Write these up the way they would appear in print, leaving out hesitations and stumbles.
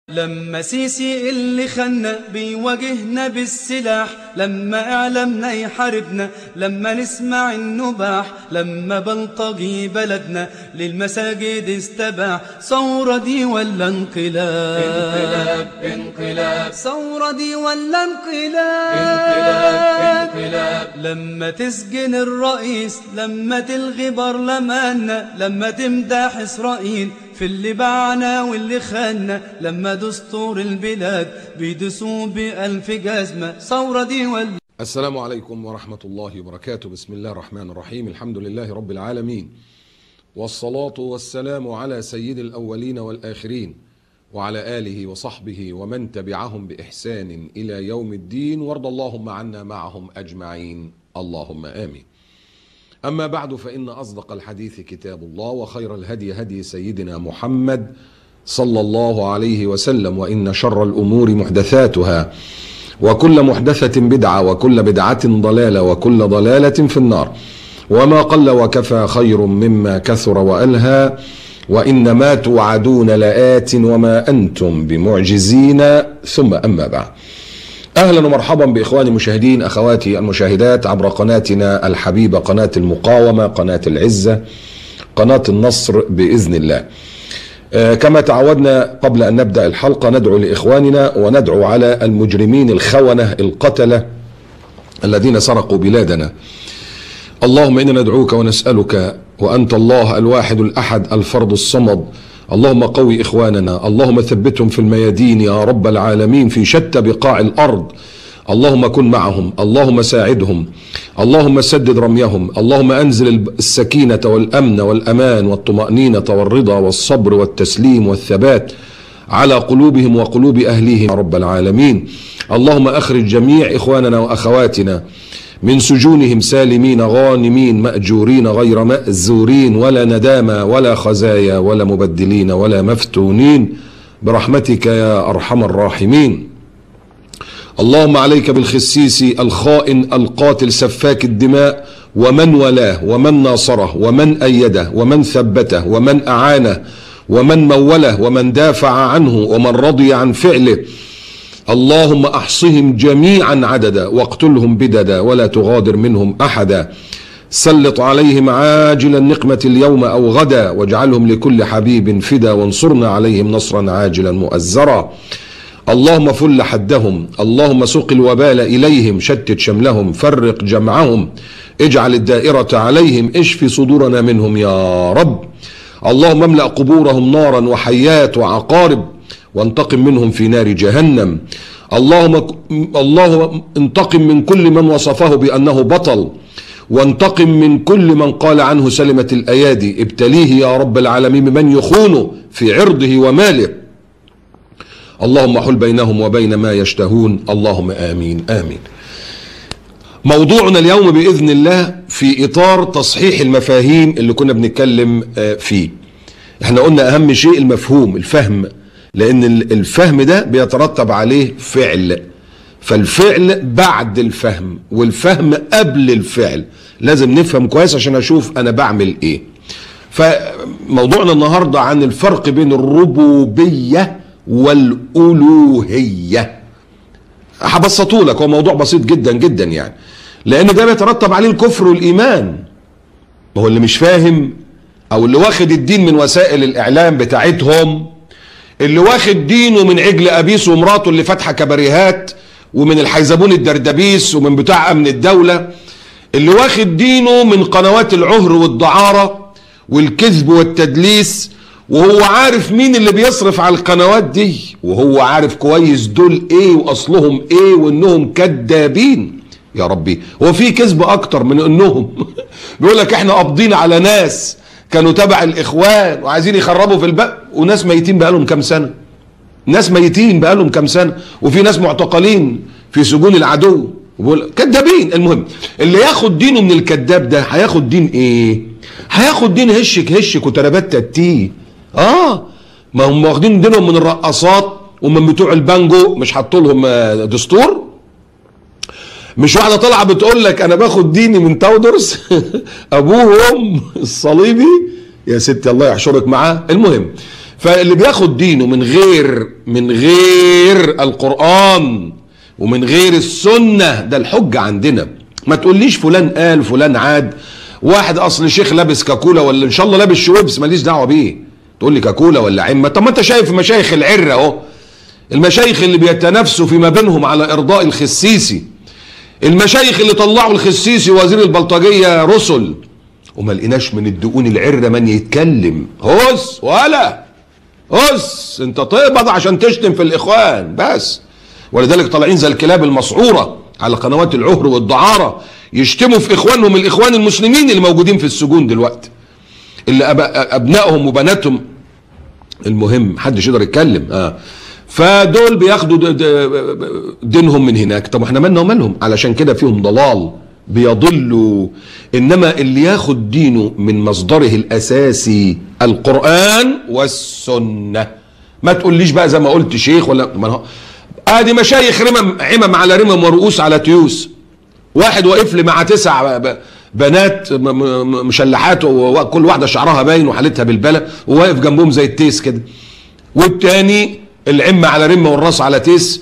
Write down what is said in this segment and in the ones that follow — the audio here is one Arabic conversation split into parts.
لما سيسي اللي خلنا بيواجهنا بالسلاح، لما اعلامنا يحاربنا، لما نسمع النباح، لما بلطجي بلدنا للمساجد استباح. ثورة دي ولا انقلاب؟ انقلاب انقلاب. ثورة دي ولا انقلاب؟ انقلاب انقلاب. لما تسجن الرئيس، لما تلغي برلماننا، لما تمدح إسرائيل في اللي باعنا واللي خاننا، لما دستور البلاد بيدسوه بألف جزمة. ثورة دي ولا؟ السلام عليكم ورحمة الله وبركاته. بسم الله الرحمن الرحيم. الحمد لله رب العالمين، والصلاة والسلام على سيد الأولين والآخرين، وعلى آله وصحبه ومن تبعهم بإحسان إلى يوم الدين، وارض اللهم عنا معهم أجمعين، اللهم آمين. أما بعد، فإن أصدق الحديث كتاب الله، وخير الهدي هدي سيدنا محمد صلى الله عليه وسلم، وإن شر الأمور محدثاتها، وكل محدثة بدعة، وكل بدعة ضلالة، وكل ضلالة في النار. وما قل وكفى خير مما كثر وألهى، وإنما توعدون لآت وما أنتم بمعجزين. ثم أما بعد، أهلا ومرحبا بإخواني المشاهدين، أخواتي المشاهدات، عبر قناتنا الحبيبة، قناة المقاومة، قناة العزة، قناة النصر بإذن الله. كما تعودنا قبل أن نبدأ الحلقة ندعو لإخواننا وندعو على المجرمين الخونة القتلة الذين سرقوا بلادنا. اللهم إنا ندعوك ونسألك وأنت الله الواحد الأحد الفرد الصمد، اللهم قوي إخواننا، اللهم ثبتهم في الميادين يا رب العالمين في شتى بقاع الأرض. اللهم كن معهم، اللهم ساعدهم، اللهم سدد رميهم، اللهم أنزل السكينة والأمن والأمان والطمأنينة والرضا والصبر والتسليم والثبات على قلوبهم وقلوب أهليهم يا رب العالمين. اللهم أخرج جميع إخواننا وأخواتنا من سجونهم سالمين غانمين مأجورين غير مأزورين، ولا ندامة ولا خزايا ولا مبدلين ولا مفتونين، برحمتك يا أرحم الراحمين. اللهم عليك بالخسيس الخائن القاتل سفاك الدماء، ومن ولاه ومن ناصره ومن أيده ومن ثبته ومن أعانه ومن موله ومن دافع عنه ومن رضي عن فعله. اللهم احصهم جميعا عددا، واقتلهم بددا، ولا تغادر منهم احدا. سلط عليهم عاجل النقمة اليوم او غدا، واجعلهم لكل حبيب فدا، وانصرنا عليهم نصرا عاجلا مؤزرا. اللهم فل حدهم، اللهم سق الوبال اليهم، شتت شملهم، فرق جمعهم، اجعل الدائرة عليهم، اشفي صدورنا منهم يا رب. اللهم املأ قبورهم نارا وحيات وعقارب، وانتقم منهم في نار جهنم. اللهم انتقم من كل من وصفه بأنه بطل، وانتقم من كل من قال عنه سلمت الأيادي. ابتليه يا رب العالمين بمن يخونه في عرضه وماله. اللهم حل بينهم وبين ما يشتهون، اللهم آمين آمين. موضوعنا اليوم بإذن الله في إطار تصحيح المفاهيم اللي كنا بنتكلم فيه. احنا قلنا أهم شيء المفهوم، الفهم، لأن الفهم ده بيترتب عليه فعل، فالفعل بعد الفهم، والفهم قبل الفعل. لازم نفهم كويس عشان أشوف أنا بعمل إيه. فموضوعنا النهاردة عن الفرق بين الربوبية والألوهية. هبسطه لك، هو موضوع بسيط جدا جدا يعني، لأن ده بيترتب عليه الكفر والإيمان. هو اللي مش فاهم، أو اللي واخد الدين من وسائل الإعلام بتاعتهم، اللي واخد دينه من عجل أبيس ومراته اللي فاتحة كباريهات، ومن الحيزبون الدردبيس، ومن بتاع أمن الدولة، اللي واخد دينه من قنوات العهر والدعارة والكذب والتدليس، وهو عارف مين اللي بيصرف على القنوات دي، وهو عارف كويس دول ايه واصلهم ايه، وانهم كذابين. يا ربي، هو في كذب اكتر من انهم بيقول لك احنا قابضين على ناس كانوا تبع الاخوان وعايزين يخربوا في الباب، وناس ميتين بقالهم كام سنه، ناس ميتين بقالهم كام سنه، وفي ناس معتقلين في سجون العدو، كذابين. المهم، اللي ياخد دينه من الكذاب ده هياخد دين ايه؟ هياخد دين هشك هشك وتربات تتيه. ما هم واخدين دينهم من الرقاصات ومن بتوع البانجو، مش حاطوا لهم دستور. مش واحده طالعه بتقول لك انا باخد ديني من تودرس ابوهم الصليبي، يا ستي الله يحشرك معاه. المهم، فاللي بياخد دينه من غير القرآن ومن غير السنة ده الحجة عندنا. ما تقوليش فلان قال فلان عاد، واحد اصل شيخ لابس كاكولا ولا ان شاء الله لابس شويبس ماليش دعوه بيه، تقول لي كاكولا ولا عمه. طب ما انت شايف مشايخ العره اهو، المشايخ اللي بيتنافسوا فيما بينهم على ارضاء الخسيسي، المشايخ اللي طلعوا الخسيسي وزير البلطجيه رسل، وما لقيناش من الدقون العره من يتكلم. هس ولا هس، انت تقبض عشان تشتم في الاخوان بس، ولذلك طالعين زي الكلاب المسعوره على قنوات العهر والدعاره يشتموا في اخوانهم الاخوان المسلمين اللي موجودين في السجون دلوقتي، اللي ابنائهم وبناتهم المهم محدش يقدر يتكلم. فدول بياخدوا دينهم من هناك. طب احنا مالنا ومالهم؟ علشان كده فيهم ضلال بيضلوا. انما اللي ياخد دينه من مصدره الاساسي القرآن والسنة، ما تقوليش بقى زي ما قلت شيخ ولا ادي مشايخ عمم على رمم ورؤوس على تيوس، واحد واقف لي مع 9 بنات مشلحات وكل واحده شعرها باين وحالتها بالبلا وواقف جنبهم زي التيس كده، والتاني العمه على رمه والراس على تيس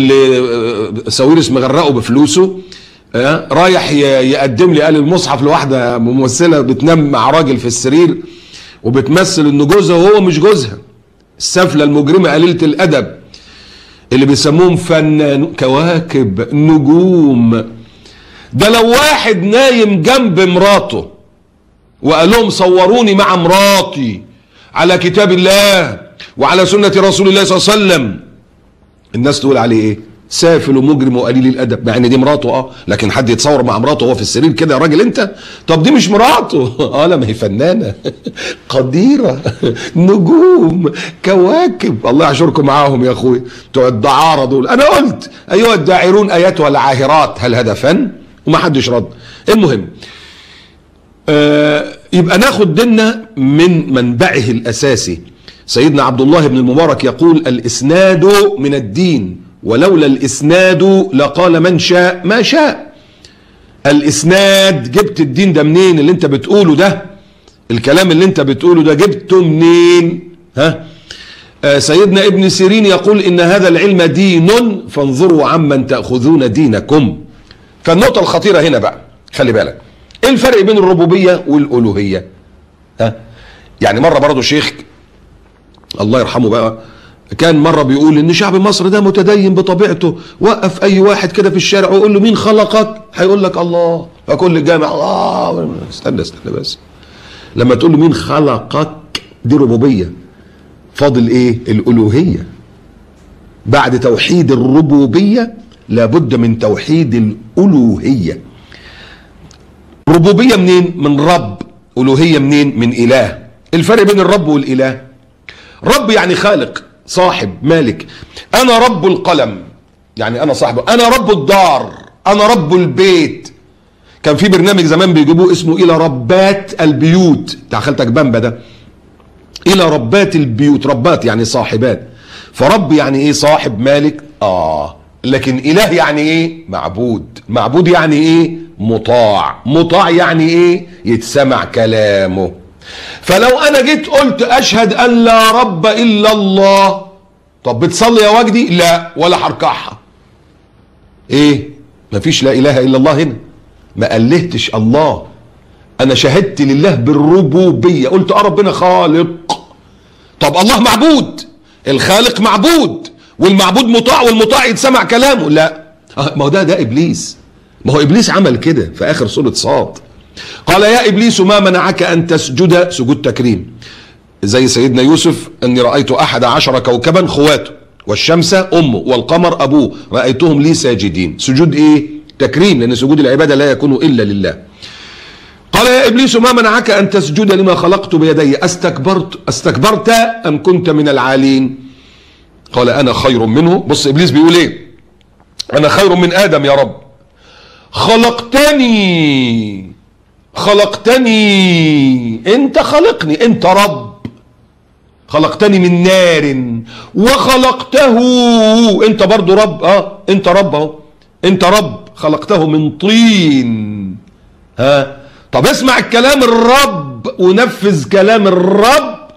اللي ساويرس مغرقه بفلوسه، رايح يقدم لي قال المصحف لواحده ممثله بتنام مع راجل في السرير وبتمثل انه جوزها وهو مش جوزها، السفله المجرمه قليله الادب اللي بيسموهم فنان كواكب نجوم. ده لو واحد نايم جنب مراته وقال لهم صوروني مع مراتي على كتاب الله وعلى سنة رسول الله صلى الله عليه وسلم، الناس تقول عليه ايه؟ سافل ومجرم وقليل الادب، مع ان دي مراته لكن حد يتصور مع مراته وهو في السرير كده يا راجل انت؟ طب دي مش مراته. لا ما هي فنانه قديره نجوم كواكب، الله يحشركم معاهم يا اخوي بتوع الدعاره دول. انا قلت ايها الداعرون ايتها العاهرات هل هذا فن؟ وما حدش رد. المهم يبقى ناخد ديننا من منبعه الاساسي. سيدنا عبد الله بن المبارك يقول الاسناد من الدين، ولولا الاسناد لقال من شاء ما شاء. الاسناد، جبت الدين ده منين اللي انت بتقوله ده؟ الكلام اللي انت بتقوله ده جبته منين؟ سيدنا ابن سيرين يقول ان هذا العلم دين فانظروا عمن تأخذون دينكم. فالنقطة الخطيرة هنا بقى خلي بالك، ايه الفرق بين الربوبية والألوهية؟ يعني مرة برضو شيخ الله يرحمه بقى كان مرة بيقول ان شعب مصر ده متدين بطبيعته، وقف اي واحد كده في الشارع ويقول له مين خلقك؟ هيقول لك الله. فكل الجامع الله. استنى بس، لما تقول له مين خلقك دي ربوبية، فاضل ايه؟ الألوهية. بعد توحيد الربوبية لابد من توحيد الألوهية. ربوبية منين؟ من رب. ألوهية منين؟ من إله. الفرق بين الرب والإله، رب يعني خالق صاحب مالك، أنا رب القلم يعني أنا صاحبه، أنا رب الدار، أنا رب البيت. كان في برنامج زمان بيجيبوه اسمه إلى ربات البيوت بتاع خالتك بامبا ده، إلى ربات البيوت، ربات يعني صاحبات. فرب يعني إيه؟ صاحب مالك. لكن إله يعني إيه؟ معبود. معبود يعني إيه؟ مطاع. مطاع يعني إيه؟ يتسمع كلامه. فلو أنا جيت قلت أشهد أن لا رب إلا الله، طب بتصلي يا وجدي؟ لا، ولا هركعها. إيه؟ مفيش لا إله إلا الله هنا، ما ألهتش الله، أنا شهدت لله بالربوبية، قلت ربنا خالق. طب الله معبود، الخالق معبود، والمعبود مطاع، والمطاع يتسمع كلامه. لا، ما هو ده إبليس. ما هو إبليس عمل كده في آخر سورة صاد، قال يا إبليس ما منعك أن تسجد، سجود تكريم، زي سيدنا يوسف أني رأيت 11 كوكبا خواته والشمس أمه والقمر أبوه رأيتهم لي ساجدين. سجود إيه؟ تكريم، لأن سجود العبادة لا يكون إلا لله. قال يا إبليس ما منعك أن تسجد لما خلقت بيدي، أستكبرت أم كنت من العالين؟ قال أنا خير منه. بص إبليس بيقول إيه؟ أنا خير من آدم يا رب، خلقتني أنت خلقني، أنت رب، خلقتني من نار وخلقته أنت برضو رب. أنت رب أهو، أنت رب، خلقته من طين. طب اسمع الكلام الرب ونفذ كلام الرب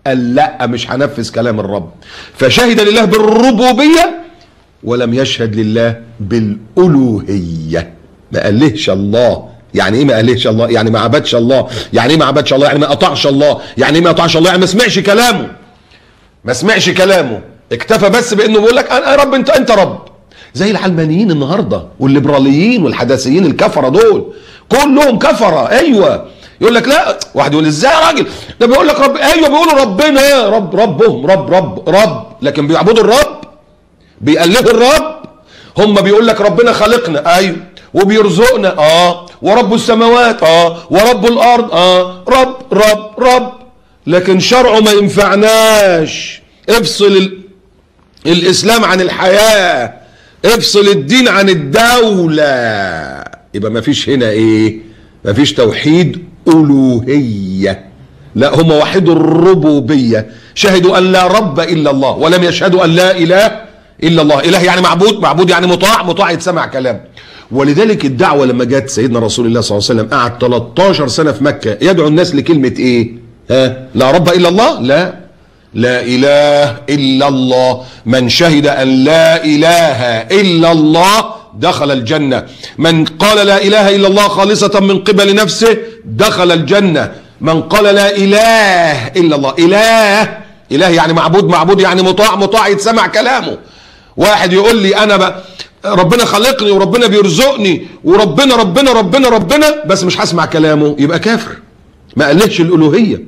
قال لا مش هنفذ كلام الرب. فشهد لله بالربوبية ولم يشهد لله بالألوهية. ما قالهش الله. يعني ايه ما قالهش الله؟ يعني ما عبدش الله. يعني ايه ما عبدش الله؟ يعني ما قطعش الله. يعني ايه ما قطعش الله؟ يعني ما سمعش كلامه. ما سمعش كلامه، اكتفى بس بانه بيقول لك انا رب، انت رب. زي العلمانيين النهارده والليبراليين والحداثيين الكفره دول كلهم كفره. ايوه يقول لك لا، واحد يقول ازاي يا راجل ده بيقول لك رب. ايوه بيقولوا ربنا ربهم رب، لكن بيعبدوا الرب، بيألهوا الرب. هم بيقول لك ربنا خلقنا، ايوه، وبيرزقنا، ورب السماوات، ورب الارض، رب رب رب، لكن شرعه ما ينفعناش. افصل الاسلام عن الحياة، افصل الدين عن الدولة، يبقى ما فيش هنا ايه؟ ما فيش توحيد ألوهية. لا، هم وحدوا الربوبية، شهدوا أن لا رب إلا الله ولم يشهدوا أن لا إله إلا الله. إله يعني معبود، معبود يعني مطاع يتسمع كلام. ولذلك الدعوة لما جت سيدنا رسول الله صلى الله عليه وسلم قعد 13 سنة في مكة يدعو الناس لكلمة ايه؟ لا رب إلا الله؟ لا إله إلا الله. من شهد أن لا إله إلا الله دخل الجنة. من قال لا إله إلا الله خالصة من قبل نفسه دخل الجنة. من قال لا إله إلا الله، إله يعني معبود يعني مطاع يتسمع كلامه. واحد يقول لي أنا ربنا خلقني وربنا بيرزقني وربنا ربنا ربنا ربنا بس مش هسمع كلامه، يبقى كافر، ما قالهش الألوهية.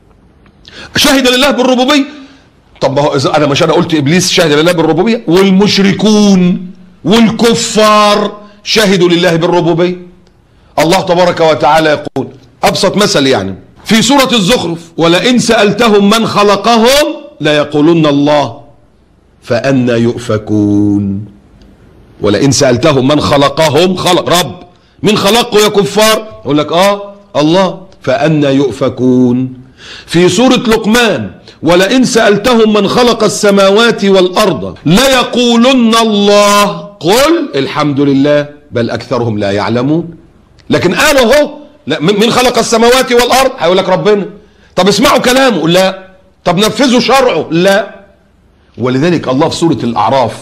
شهد لله بالربوبية. طب ما هو انا مش انا قلت ابليس شهد لله بالربوبية؟ والمشركون والكفار شهدوا لله بالربوبية. الله تبارك وتعالى يقول، ابسط مثل يعني في سورة الزخرف، ولئن سألتهم من خلقهم ليقولن الله فأنى يؤفكون. ولئن سألتهم من خلقهم، خلق رب، من خلقه يا كفار؟ يقول لك الله، فأنى يؤفكون. في سورة لقمان، ولئن سألتهم من خلق السماوات والأرض ليقولن الله قل الحمد لله بل أكثرهم لا يعلمون. لكن قالوا هو من خلق السماوات والأرض؟ هيقول لك ربنا. طب اسمعوا كلامه؟ لا. طب نفذوا شرعه؟ لا. ولذلك الله في سورة الأعراف،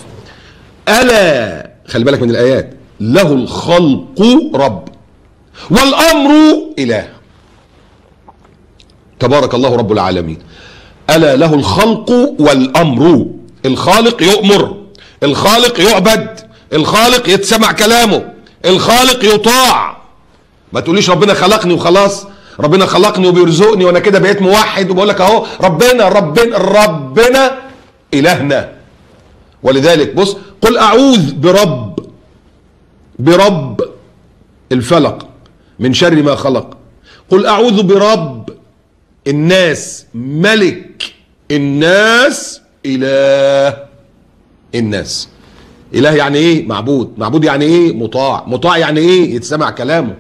ألا، خلي بالك من الآيات، له الخلق رب والأمر إله. تبارك الله رب العالمين. ألا له الخلق والأمر. الخالق يؤمر، الخالق يعبد، الخالق يتسمع كلامه، الخالق يطاع. ما تقوليش ربنا خلقني وخلاص، ربنا خلقني وبيرزقني وانا كده بقيت موحد وبقول لك اهو ربنا إلهنا. ولذلك بص، قل أعوذ برب الفلق من شر ما خلق. قل أعوذ برب الناس ملك الناس إله الناس. إله يعني إيه؟ معبود يعني إيه؟ مطاع يعني إيه؟ يتسمع كلامه.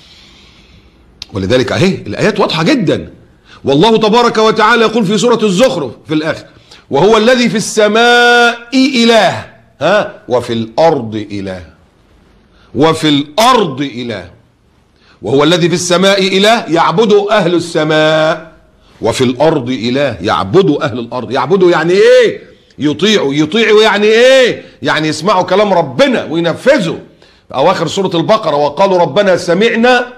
ولذلك أهي الآيات واضحة جدا. والله تبارك وتعالى يقول في سورة الزخرف في الآخر، وهو الذي في السماء إله وفي الأرض إله، وفي الأرض إله. وهو الذي في السماء إله يعبده أهل السماء، وفي الأرض إله يعبده أهل الأرض. يعبده يعني إيه؟ يطيعوا يعني إيه؟ يعني يسمعوا كلام ربنا وينفذوا. أواخر سورة البقرة، وقالوا ربنا سمعنا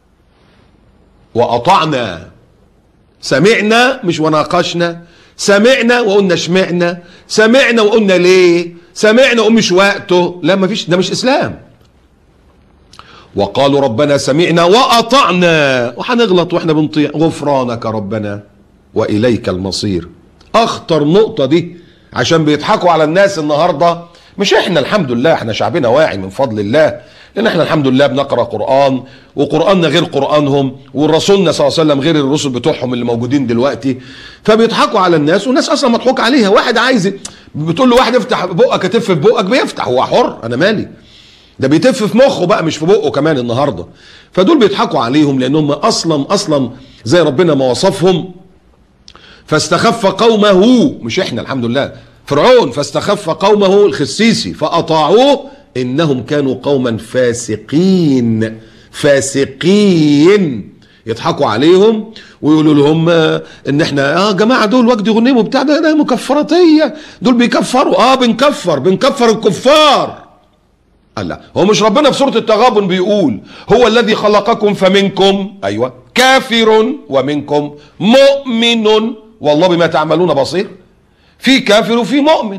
وأطعنا. سمعنا مش وناقشنا، سمعنا وقلنا شمعنا، سمعنا وقلنا ليه، سمعنا ومش وقته. لا، ما فيش، ده مش إسلام. وقالوا ربنا سمعنا وأطعنا، وهنغلط واحنا بنطيع، غفرانك ربنا وإليك المصير. أخطر نقطة دي، عشان بيضحكوا على الناس النهاردة. مش احنا الحمد لله، احنا شعبنا واعي من فضل الله، لأن احنا الحمد لله بنقرأ قرآن، وقرآننا غير قرآنهم، والرسولنا صلى الله عليه وسلم غير الرسل بتوعهم اللي موجودين دلوقتي. فبيضحكوا على الناس، والناس أصلا مضحوك عليها. واحد عايز، بتقول له واحد افتح بقك، تف في بقك، بيفتح، هو حر، أنا مالي. ده بيتف في مخه بقى، مش في بقه كمان النهارده. فدول بيضحكوا عليهم، لانهم اصلا زي ربنا ما وصفهم، فاستخف قومه، مش احنا الحمد لله، فرعون فاستخف قومه الخسيسي فاطاعوه انهم كانوا قوما فاسقين. يضحكوا عليهم ويقولوا لهم ان احنا جماعه دول وجد غنيم وبتاع ده مكفراتيه، دول بيكفروا. بنكفر الكفار. قال لا، هو مش ربنا في سوره التغابن بيقول هو الذي خلقكم فمنكم ايوه كافر ومنكم مؤمن والله بما تعملون بصير؟ في كافر وفي مؤمن.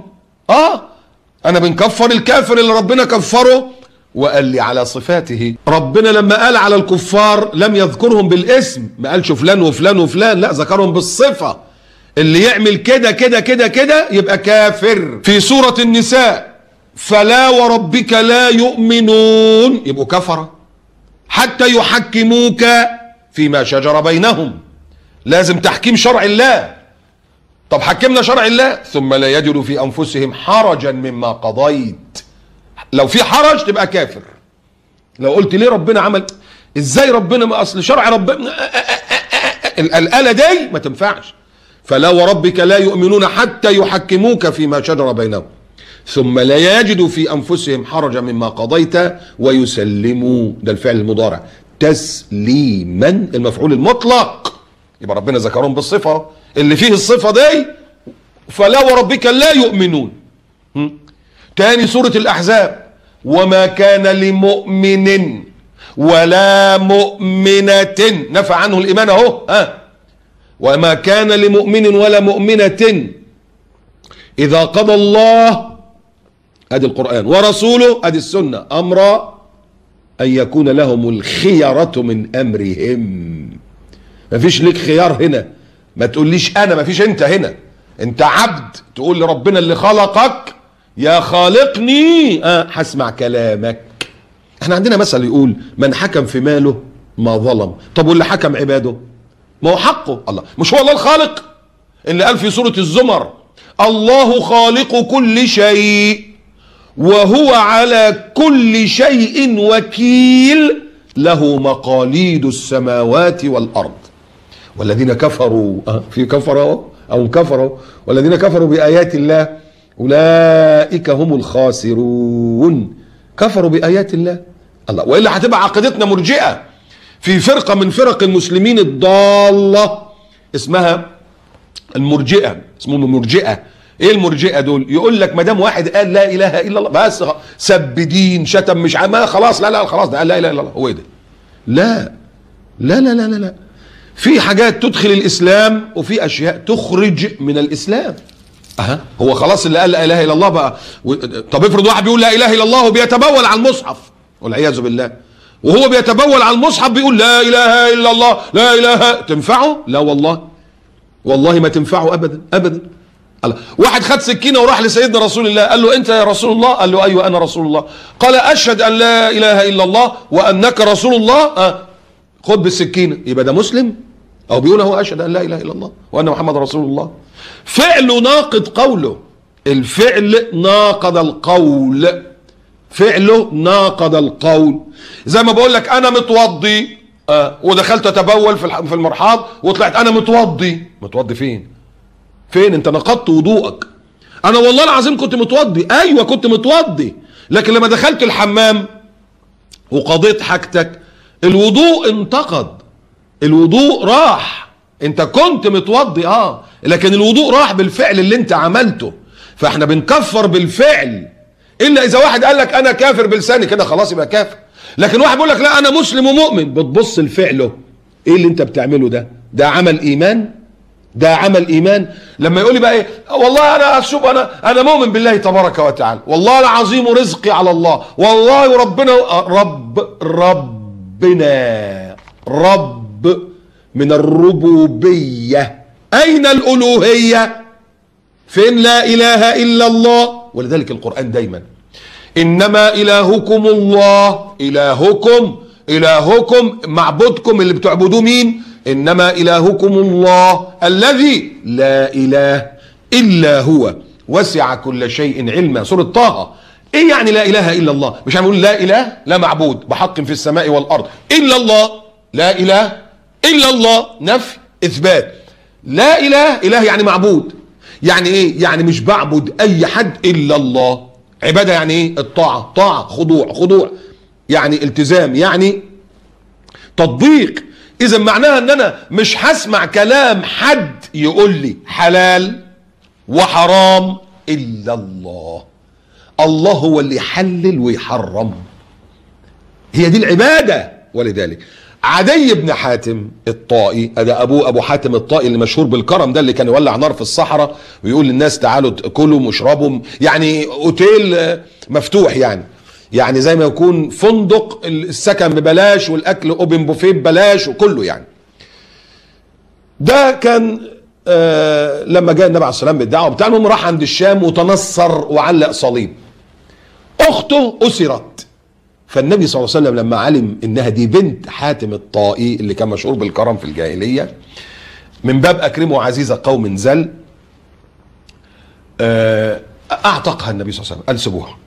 انا بنكفر الكافر اللي ربنا كفره وقال لي على صفاته. ربنا لما قال على الكفار لم يذكرهم بالاسم، ما قالش فلان وفلان وفلان، لا ذكرهم بالصفة. اللي يعمل كده كده كده كده يبقى كافر. في سورة النساء فلا وربك لا يؤمنون، يبقوا كفرة حتى يحكموك فيما شجر بينهم. لازم تحكيم شرع الله. طب حكمنا شرع الله ثم لا يجدوا في أنفسهم حرجا مما قضيت. لو في حرج تبقى كافر. لو قلت ليه ربنا عمل ازاي ربنا، ما اصل شرع ربنا الآلة دي ما تنفعش. فلا وربك لا يؤمنون حتى يحكموك فيما شجر بينهم ثم لا يجدوا في أنفسهم حرجا مما قضيت ويسلموا. ده الفعل المضارع. تسليما المفعول المطلق. يبقى ربنا ذكرهم بالصفة اللي فيه الصفة دي. فلا وربك لا يؤمنون. تاني سورة الأحزاب وما كان لمؤمن ولا مؤمنة، نفى عنه الإيمان اهو. وما كان لمؤمن ولا مؤمنة إذا قضى الله، أدي القرآن، ورسوله، أدي السنة، أمرا أن يكون لهم الخيرة من أمرهم. مفيش لك خيار هنا. ما تقوليش أنا، مفيش أنت هنا. أنت عبد تقول لربنا اللي خلقك يا خالقني هسمع كلامك. احنا عندنا مثل يقول من حكم في ماله ما ظلم. طب واللي حكم عباده ما هو حقه. الله مش هو الله الخالق اللي قال في سورة الزمر الله خالق كل شيء وهو على كل شيء وكيل له مقاليد السماوات والأرض والذين كفروا في كفروا أو كفروا والذين كفروا بآيات الله أولئك هم الخاسرون. كفروا بآيات الله. الله وإلا هتبقى عقيدتنا مرجئة. في فرقة من فرق المسلمين الضالة اسمها المرجئة، اسمهم المرجئة. ايه المرجئة دول؟ يقول لك ما دام واحد قال لا اله الا الله بس سب دين شتم مش ما خلاص لا خلاص ده قال لا اله الا الله. هو ايه ده؟ لا لا لا لا لا. في حاجات تدخل الاسلام وفي اشياء تخرج من الاسلام. هو خلاص اللي قال لا اله الا الله بقى. طب افرض واحد بيقول لا اله الا الله وبيتبول على المصحف والعياذ بالله، وهو بيتبول على المصحف بيقول لا اله الا الله لا اله، تنفعه؟ لا والله ما تنفعه ابدا ابدا. الله واحد خد سكينه وراح لسيدنا رسول الله قال له انت يا رسول الله؟ قال له ايوه انا رسول الله. قال اشهد ان لا اله الا الله وانك رسول الله. خد بالسكينه. يبقى ده مسلم او بيقول هو اشهد ان لا اله الا الله وان محمد رسول الله. فعله ناقض قوله. الفعل ناقض القول. فعله ناقض القول. زي ما بقول لك انا متوضي ودخلت اتبول في المرحاض وطلعت انا متوضي. متوضي فين انت نقضت وضوءك. انا والله العظيم كنت متوضي. ايوه كنت متوضي، لكن لما دخلت الحمام وقضيت حاجتك الوضوء انتقض. الوضوء راح. انت كنت متوضي لكن الوضوء راح بالفعل اللي انت عملته. فاحنا بنكفر بالفعل. الا اذا واحد قال لك انا كافر بلساني كده خلاص يبقى كافر. لكن واحد بيقول لك لا انا مسلم ومؤمن، بتبص لفعله ايه اللي انت بتعمله. ده عمل ايمان. ده عمل ايمان. لما يقول لي بقى ايه والله انا اشوف انا مؤمن بالله تبارك وتعالى، والله العظيم رزقي على الله، والله ربنا رب من الربوبيه. اين الالوهيه؟ فين لا اله الا الله؟ ولذلك القرآن دايما انما الهكم الله. الهكم معبودكم اللي بتعبدوه مين؟ انما الهكم الله الذي لا اله الا هو وسع كل شيء علما. سورة طه. ايه يعني لا اله الا الله؟ مش هنقول لا اله لا معبود بحق في السماء والارض الا الله. لا اله الا الله نفي اثبات. لا اله يعني معبود. يعني ايه؟ يعني مش بعبد اي حد الا الله. عباده يعني ايه؟ الطاعه. طاعه خضوع يعني التزام يعني تطبيق. اذا معناها ان انا مش هسمع كلام حد يقول لي حلال وحرام الا الله. الله هو اللي يحلل ويحرم، هي دي العبادة. ولذلك عدي بن حاتم الطائي، ده ابوه ابو حاتم الطائي اللي مشهور بالكرم، ده اللي كان يولع نار في الصحراء ويقول للناس تعالوا كلوا واشربوا، يعني اوتيل مفتوح، يعني زي ما يكون فندق، السكن ببلاش والاكل اوبن بوفيه ببلاش وكله يعني. ده كان لما جاء النبي عليه الصلاه والسلام بالدعوه بتاعهم راح عند الشام وتنصر وعلق صليب. اخته اسرت، فالنبي صلى الله عليه وسلم لما علم انها دي بنت حاتم الطائي اللي كان مشهور بالكرم في الجاهليه، من باب اكرمه عزيز قوم ذل، اعتقها النبي صلى الله عليه وسلم، قال سيبوها.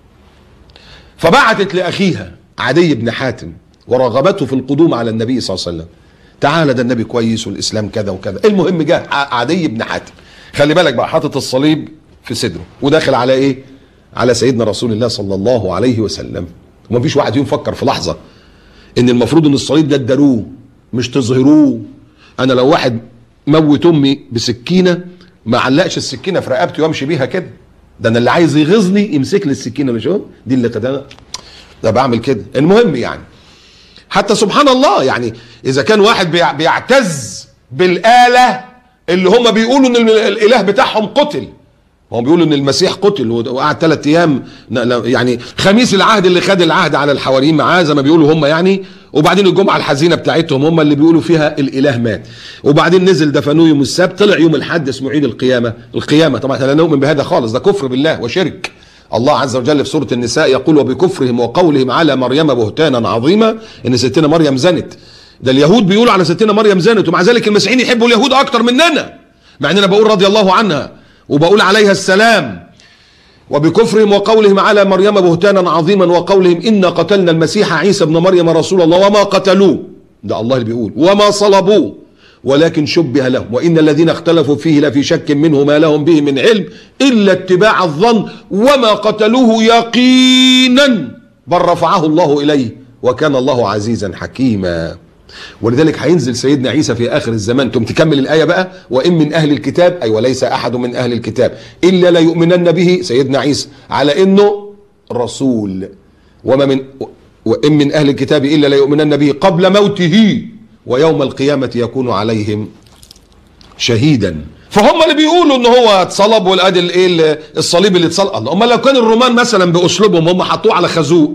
فبعتت لاخيها عدي بن حاتم ورغبته في القدوم على النبي صلى الله عليه وسلم، تعالى ده النبي كويس والاسلام كذا وكذا. المهم جه عدي بن حاتم، خلي بالك بقى، حاطط الصليب في صدره وداخل على ايه؟ على سيدنا رسول الله صلى الله عليه وسلم. وما فيش واحد فيهم فكر في لحظه ان المفروض ان الصليب ده تداروه مش تظهروه. انا لو واحد موت امي بسكينه ما علقش السكينه في رقبتي وامشي بيها كده، ده انا اللي عايز يغيظني يمسك لي السكينه، مش هو دي اللي كده ده بعمل كده. المهم يعني حتى سبحان الله، يعني اذا كان واحد بيعتز بالاله اللي هم بيقولوا ان الاله بتاعهم قتل، هم بيقولوا ان المسيح قتل وقعد 3 ايام، يعني خميس العهد اللي خد العهد على الحواريين معاه زي ما بيقولوا هم يعني، وبعدين الجمعه الحزينه بتاعتهم هم اللي بيقولوا فيها الاله مات، وبعدين نزل دفنوه يوم السبت، طلع يوم الاحد اسمه عيد القيامه. طبعا احنا لا نؤمن بهذا خالص، ده كفر بالله وشرك. الله عز وجل في سوره النساء يقول وبكفرهم وقولهم على مريم بهتانا عظيما، ان ستنا مريم زنت. ده اليهود بيقولوا على ستنا مريم زنت، ومع ذلك المسيحيين يحبوا اليهود اكتر مننا، مع ان انا بقول رضي الله عنها وبقول عليها السلام. وبكفرهم وقولهم على مريم بهتانا عظيما وقولهم إنا قتلنا المسيح عيسى ابن مريم رسول الله وما قتلوه، ده الله اللي بيقول، وما صلبوه ولكن شبه لهم وإن الذين اختلفوا فيه لفي شك منه ما لهم به من علم إلا اتباع الظن وما قتلوه يقينا بل رفعه الله إليه وكان الله عزيزا حكيما. ولذلك هينزل سيدنا عيسى في آخر الزمان. تم تكمل الآية بقى، وإن من أهل الكتاب، أي وليس أحد من أهل الكتاب إلا ليؤمنن به، سيدنا عيسى على إنه رسول، وإن من أهل الكتاب إلا ليؤمنن به قبل موته ويوم القيامة يكون عليهم شهيدا. فهم اللي بيقولوا إن هو اتصلب، والأدي الصليب اللي اتصلب. الله، هم لو كان الرومان مثلا بأسلوبهم هم حطوه على خازوق،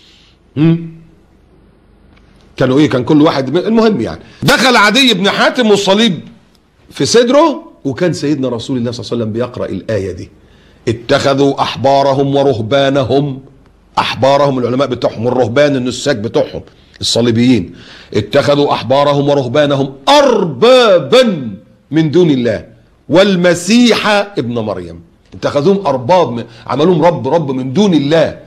كانوا ايه؟ كان كل واحد المهم يعني. دخل عدي بن حاتم والصليب في صدره، وكان سيدنا رسول الله صلى الله عليه وسلم بيقرأ الآية دي: اتخذوا أحبارهم ورهبانهم، أحبارهم العلماء بتوعهم، والرهبان النساك بتوعهم الصليبيين، اتخذوا أحبارهم ورهبانهم أربابا من دون الله والمسيح ابن مريم، اتخذوهم أرباب، عملوهم رب من دون الله.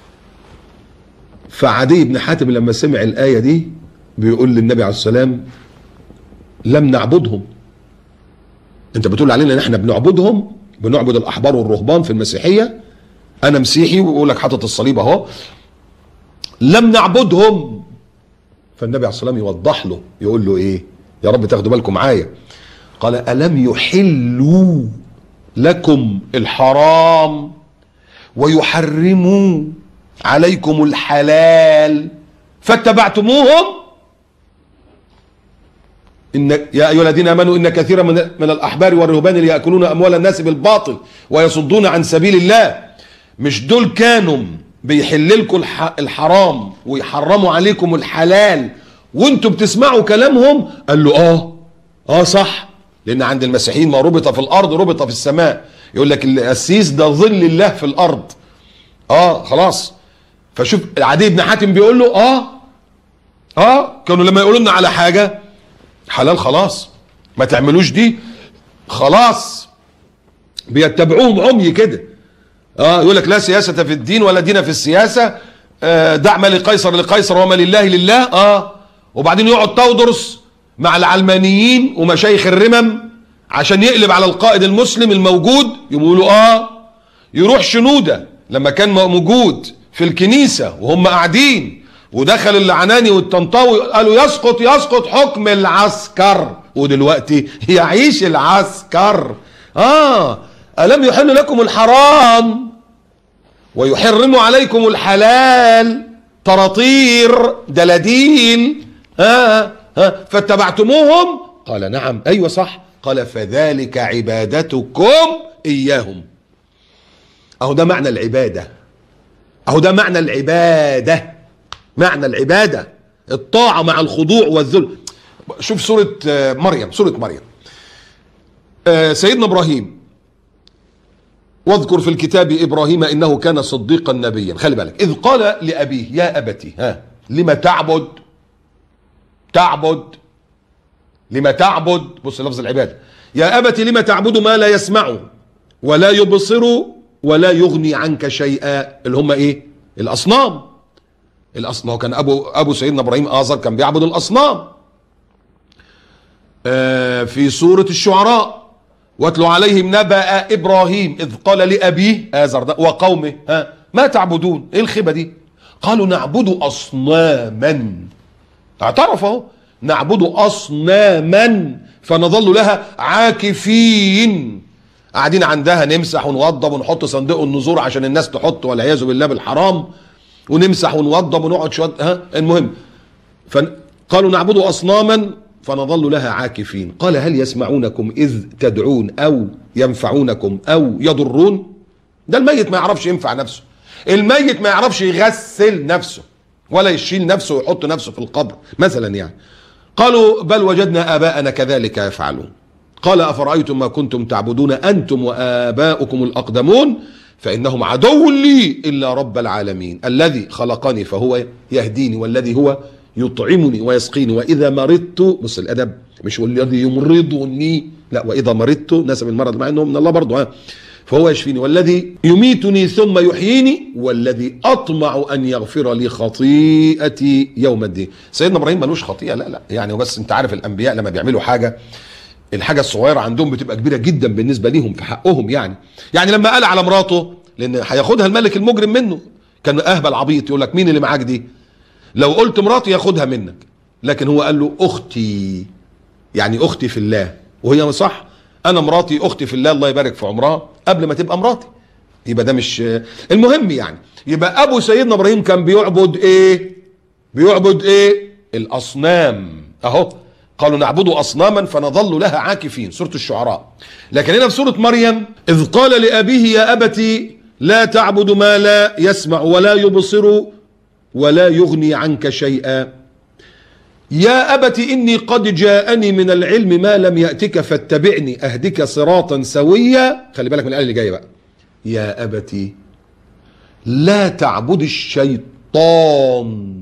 فعدي بن حاتم لما سمع الآية دي بيقول للنبي عليه السلام: لم نعبدهم، انت بتقول علينا ان احنا بنعبدهم، بنعبد الأحبار والرهبان في المسيحية، انا مسيحي ويقول لك حاطط الصليب اهو، لم نعبدهم. فالنبي عليه السلام يوضح له، يقول له ايه؟ يا رب تاخدوا بالكم معايا، قال: ألم يحلوا لكم الحرام ويحرموا عليكم الحلال فاتبعتموهم؟ إن يا أيها الذين آمنوا إن كثيرا من الأحبار والرهبان ليأكلون أموال الناس بالباطل ويصدون عن سبيل الله. مش دول كانوا بيحللكم الحرام ويحرموا عليكم الحلال وانتم بتسمعوا كلامهم؟ قال له صح، لأن عند المسيحيين ما ربط في الأرض ربط في السماء. يقول لك القسيس ده ظل الله في الأرض. خلاص. فشوف عدي بن حاتم بيقول له كانوا لما يقولوا لنا على حاجة حلال خلاص ما تعملوش دي، خلاص بيتبعوهم عمي كده. يقول لك لا سياسة في الدين ولا دين في السياسة، دع ما لقيصر لقيصر وما لله لله. وبعدين يقعد تودرس مع العلمانيين ومشايخ الرمم عشان يقلب على القائد المسلم الموجود. يقولوا يروح شنودة لما كان موجود في الكنيسة وهم قاعدين ودخل العناني والطنطاوي قالوا يسقط يسقط حكم العسكر، ودلوقتي يعيش العسكر. ألم يحل لكم الحرام ويحرم عليكم الحلال، طراطير دلاديل فاتبعتموهم؟ قال نعم. أيوة صح. قال فذلك عبادتكم إياهم. أهو ده معنى العبادة، أهو ده معنى العبادة، معنى العبادة الطاعة مع الخضوع والذل. شوف سورة مريم، سورة مريم. سيدنا إبراهيم، واذكر في الكتاب إبراهيم إنه كان صديقا نبيا. خلي بالك، إذ قال لأبيه يا أبتي لما تعبد، لما تعبد، بص لفظ العبادة، يا أبتي لما تعبد ما لا يسمع ولا يبصر ولا يغني عنك شيئا، اللي هم إيه؟ الأصنام. الأصنام كان أبو سيدنا إبراهيم آزر كان بيعبد الأصنام. في سورة الشعراء واتلو عليهم نبأ إبراهيم إذ قال لأبيه آزر ده وقومه ما تعبدون، إيه الخيبة دي؟ قالوا نعبد أصناما. اعترف اهو، نعبد أصناما فنظل لها عاكفين، قاعدين عندها نمسح ونوضب ونحط صندوق النذور عشان الناس تحط والعياذ بالله بالحرام، ونمسح ونوضب ونقعد شويه المهم. قالوا نعبد أصناما فنظل لها عاكفين. قال هل يسمعونكم إذ تدعون أو ينفعونكم أو يضرون؟ ده الميت ما يعرفش ينفع نفسه، الميت ما يعرفش يغسل نفسه ولا يشيل نفسه ويحط نفسه في القبر مثلا يعني. قالوا بل وجدنا آباءنا كذلك يفعلون. قال أفرأيتم ما كنتم تعبدون أنتم وآباؤكم الأقدمون فإنهم عدو لي إلا رب العالمين الذي خلقني فهو يهديني والذي هو يطعمني ويسقيني وإذا مرضت، بص الأدب، مش والذي يمرضني، لا، وإذا مرضت نسب المرض مع إنه من الله برضه فهو يشفيني والذي يميتني ثم يحييني والذي أطمع أن يغفر لي خطيئتي يوم الدين. سيدنا إبراهيم ملوش خطيئة، لا يعني، بس أنت عارف الأنبياء لما بيعملوا حاجة الحاجة الصغيرة عندهم بتبقى كبيرة جدا بالنسبة ليهم في حقهم يعني لما قال على مراته، لأن هياخدها الملك المجرم منه، كان أهبل عبيط يقول لك مين اللي معاك دي؟ لو قلت مراتي ياخدها منك، لكن هو قال له أختي، يعني أختي في الله، وهي صح، أنا مراتي أختي في الله، الله يبارك في عمرها قبل ما تبقى مراتي، يبقى ده مش المهم يعني. يبقى أبو سيدنا إبراهيم كان بيعبد إيه؟ بيعبد إيه؟ الأصنام أهو. قالوا نعبد أصناما فنظل لها عاكفين، سورة الشعراء. لكن هنا في سورة مريم إذ قال لأبيه يا أبتي لا تعبد ما لا يسمع ولا يبصر ولا يغني عنك شيئا يا أبت إني قد جاءني من العلم ما لم يأتك فاتبعني أهدك صراطا سويا. خلي بالك من الآية اللي جاية بقى، يا أبت لا تعبد الشيطان،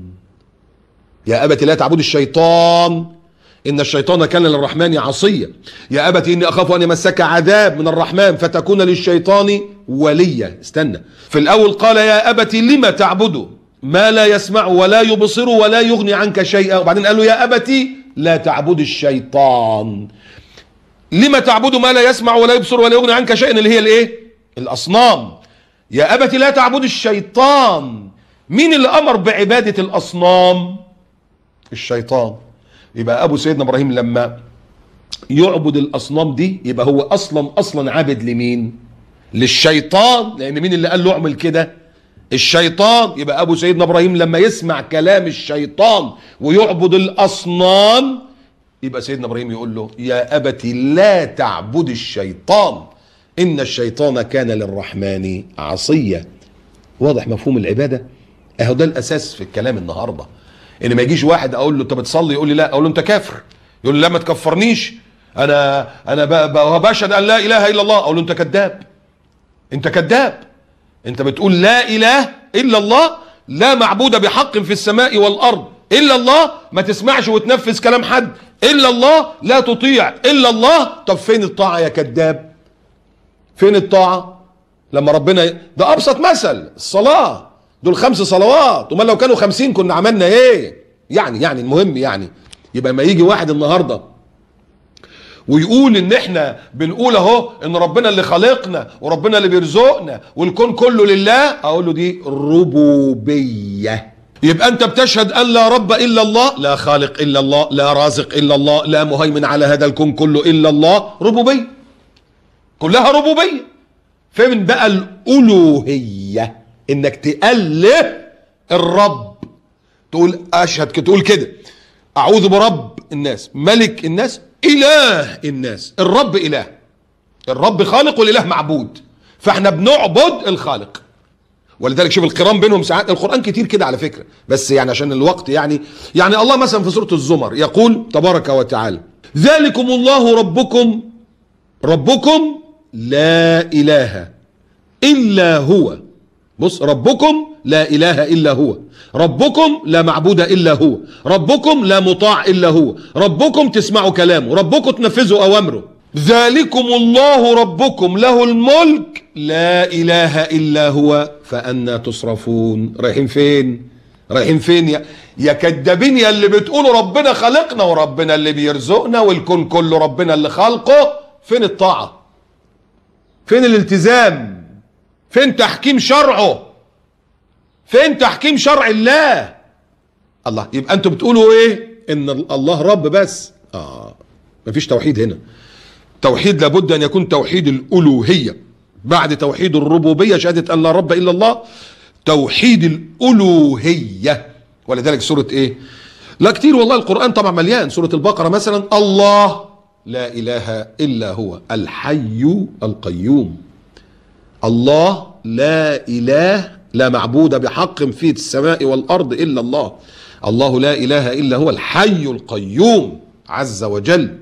يا أبت لا تعبد الشيطان إن الشيطان كان للرحمن عصيا، يا أبت إني أخاف أن يمسك عذاب من الرحمن فتكون للشيطان وليا. استنى، في الأول قال يا أبت لما تعبد ما لا يسمع ولا يبصر ولا يغني عنك شيئا، وبعدين قال له يا أبتي لا تعبد الشيطان. لما تعبد ما لا يسمع ولا يبصر ولا يغني عنك شيئا اللي هي الايه؟ الأصنام. يا أبتي لا تعبد الشيطان. مين اللي أمر بعبادة الأصنام؟ الشيطان. يبقى أبو سيدنا إبراهيم لما يعبد الأصنام دي يبقى هو أصلا عابد لمين؟ للشيطان، لأن مين اللي قال له اعمل كده؟ الشيطان. يبقى أبو سيدنا إبراهيم لما يسمع كلام الشيطان ويعبد الأصنام يبقى سيدنا إبراهيم يقول له يا أبت لا تعبد الشيطان إن الشيطان كان للرحمن عصيا. واضح مفهوم العبادة؟ أهو ده الأساس في الكلام النهاردة. إن ما يجيش واحد أقول له أنت بتصلي يقول لي لا، أقول له أنت كافر، يقول لي لا ما تكفرنيش، أنا بشهد أن لا إله إلا الله، أقول له أنت كذاب، أنت كذاب، انت بتقول لا اله الا الله، لا معبود بحق في السماء والارض الا الله، ما تسمعش وتنفذ كلام حد الا الله، لا تطيع الا الله. طب فين الطاعة يا كذاب؟ فين الطاعة؟ لما ربنا ده ابسط مثل الصلاة، دول 5 صلوات، وما لو كانوا 50 كنا عملنا ايه يعني المهم يعني. يبقى ما يجي واحد النهارده ويقول ان احنا بنقول اهو ان ربنا اللي خلقنا وربنا اللي بيرزقنا والكون كله لله، اقول له دي ربوبيه، يبقى انت بتشهد ان لا رب الا الله، لا خالق الا الله، لا رازق الا الله، لا مهيمن على هذا الكون كله الا الله. ربوبيه، كلها ربوبيه. فمن بقى الالوهيه انك تأله الرب، تقول اشهد، تقول كده اعوذ برب الناس، ملك الناس، اله الناس. الرب اله، الرب خالق والاله معبود، فاحنا بنعبد الخالق. ولذلك شوف القران بينهم ساعات، القران كتير كده على فكره، بس يعني عشان الوقت يعني الله مثلا في سوره الزمر يقول تبارك وتعالى: ذلكم الله ربكم، ربكم لا اله الا هو. بص، ربكم لا اله الا هو، ربكم لا معبود الا هو، ربكم لا مطاع الا هو، ربكم تسمعوا كلامه، ربكم تنفذوا اوامره. ذلكم الله ربكم له الملك لا اله الا هو فأنا تصرفون. رايحين فين؟ رايحين فين يا كدابين، يا اللي بتقولوا ربنا خلقنا وربنا اللي بيرزقنا والكون كله ربنا اللي خلقه؟ فين الطاعة؟ فين الالتزام؟ فين تحكيم شرعه؟ فين تحكيم شرع الله؟ الله، يبقى انتوا بتقولوا ايه؟ ان الله رب بس. مفيش توحيد هنا. توحيد لابد ان يكون توحيد الالوهيه، بعد توحيد الربوبيه شهاده ان لا رب الا الله، توحيد الالوهيه. ولذلك سوره ايه؟ لا كتير والله، القران طبعا مليان. سوره البقره مثلا: الله لا اله الا هو الحي القيوم. الله لا اله، لا معبود بحق في السماء والارض الا الله. الله لا اله الا هو الحي القيوم عز وجل.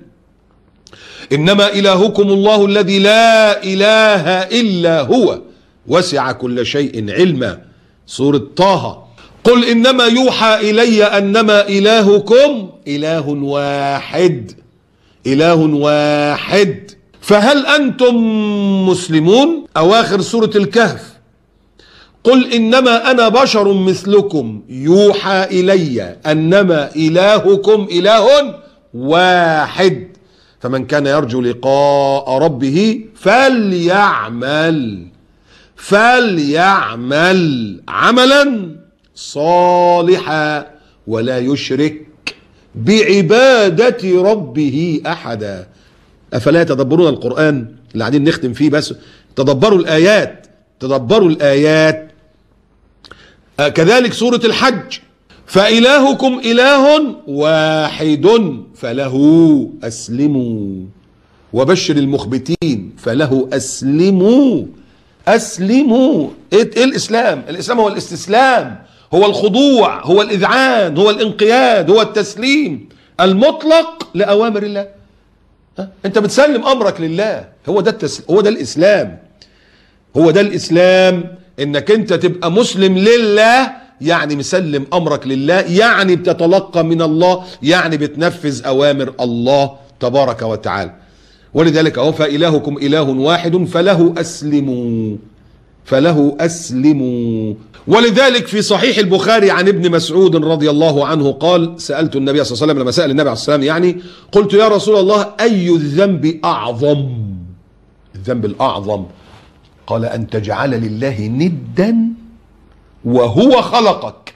إنما إلهكم الله الذي لا إله إلا هو وسع كل شيء علما. سورة طه: قل إنما يوحى إلي أنما إلهكم إله واحد، إله واحد فهل أنتم مسلمون. أواخر سورة الكهف: قل إنما أنا بشر مثلكم يوحى إلي أنما إلهكم إله واحد فمن كان يرجو لقاء ربه فليعمل عملا صالحا ولا يشرك بعبادة ربه أحدا. أفلا يتدبرون القرآن اللي قاعدين نختم فيه؟ بس تدبروا الآيات، تدبروا الآيات. كذلك سورة الحج: فإلهكم إله واحد فله أسلموا وبشر المخبتين. فله أسلموا. أسلموا. إيه الإسلام؟ الإسلام هو الاستسلام، هو الخضوع، هو الإذعان، هو الانقياد، هو التسليم المطلق لأوامر الله. أنت بتسلم أمرك لله. هو ده هو ده الإسلام. هو ده الإسلام، إنك أنت تبقى مسلم لله، يعني مسلم أمرك لله، يعني بتتلقى من الله، يعني بتنفذ أوامر الله تبارك وتعالى. ولذلك أهو: فإلهكم إله واحد فله أسلموا، فله أسلموا. ولذلك في صحيح البخاري عن ابن مسعود رضي الله عنه قال: سألت النبي صلى الله عليه وسلم، لما سأل النبي عليه الصلاة والسلام يعني، قلت يا رسول الله أي الذنب أعظم؟ الذنب الأعظم. قال: أن تجعل لله ندا وهو خلقك.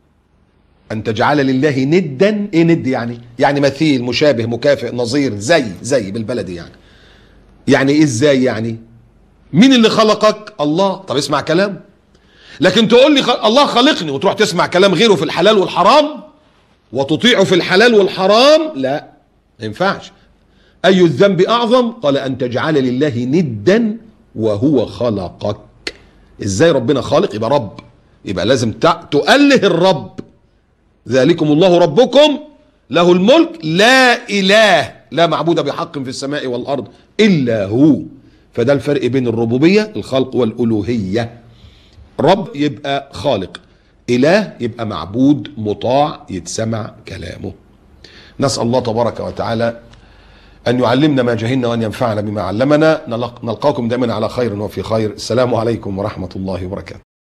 أن تجعل لله ندا. إيه ند يعني؟ يعني مثيل، مشابه، مكافئ، نظير، زي بالبلدي يعني. يعني إيه ازاي يعني؟ مين اللي خلقك؟ الله. طب اسمع كلام. لكن تقول لي الله خلقني وتروح تسمع كلام غيره في الحلال والحرام وتطيعه في الحلال والحرام، لا، ما ينفعش. أي الذنب أعظم؟ قال: أن تجعل لله ندا وهو خلقك. ازاي ربنا خالق؟ يبقى رب، يبقى لازم تؤله الرب. ذلكم الله ربكم له الملك لا إله، لا معبود بحق في السماء والأرض إلا هو. فده الفرق بين الربوبية، الخلق، والألوهية. رب يبقى خالق، إله يبقى معبود مطاع يتسمع كلامه. نسأل الله تبارك وتعالى أن يعلمنا ما جهلنا وأن ينفعنا بما علمنا. نلقاكم دائما على خير وفي خير. السلام عليكم ورحمة الله وبركاته.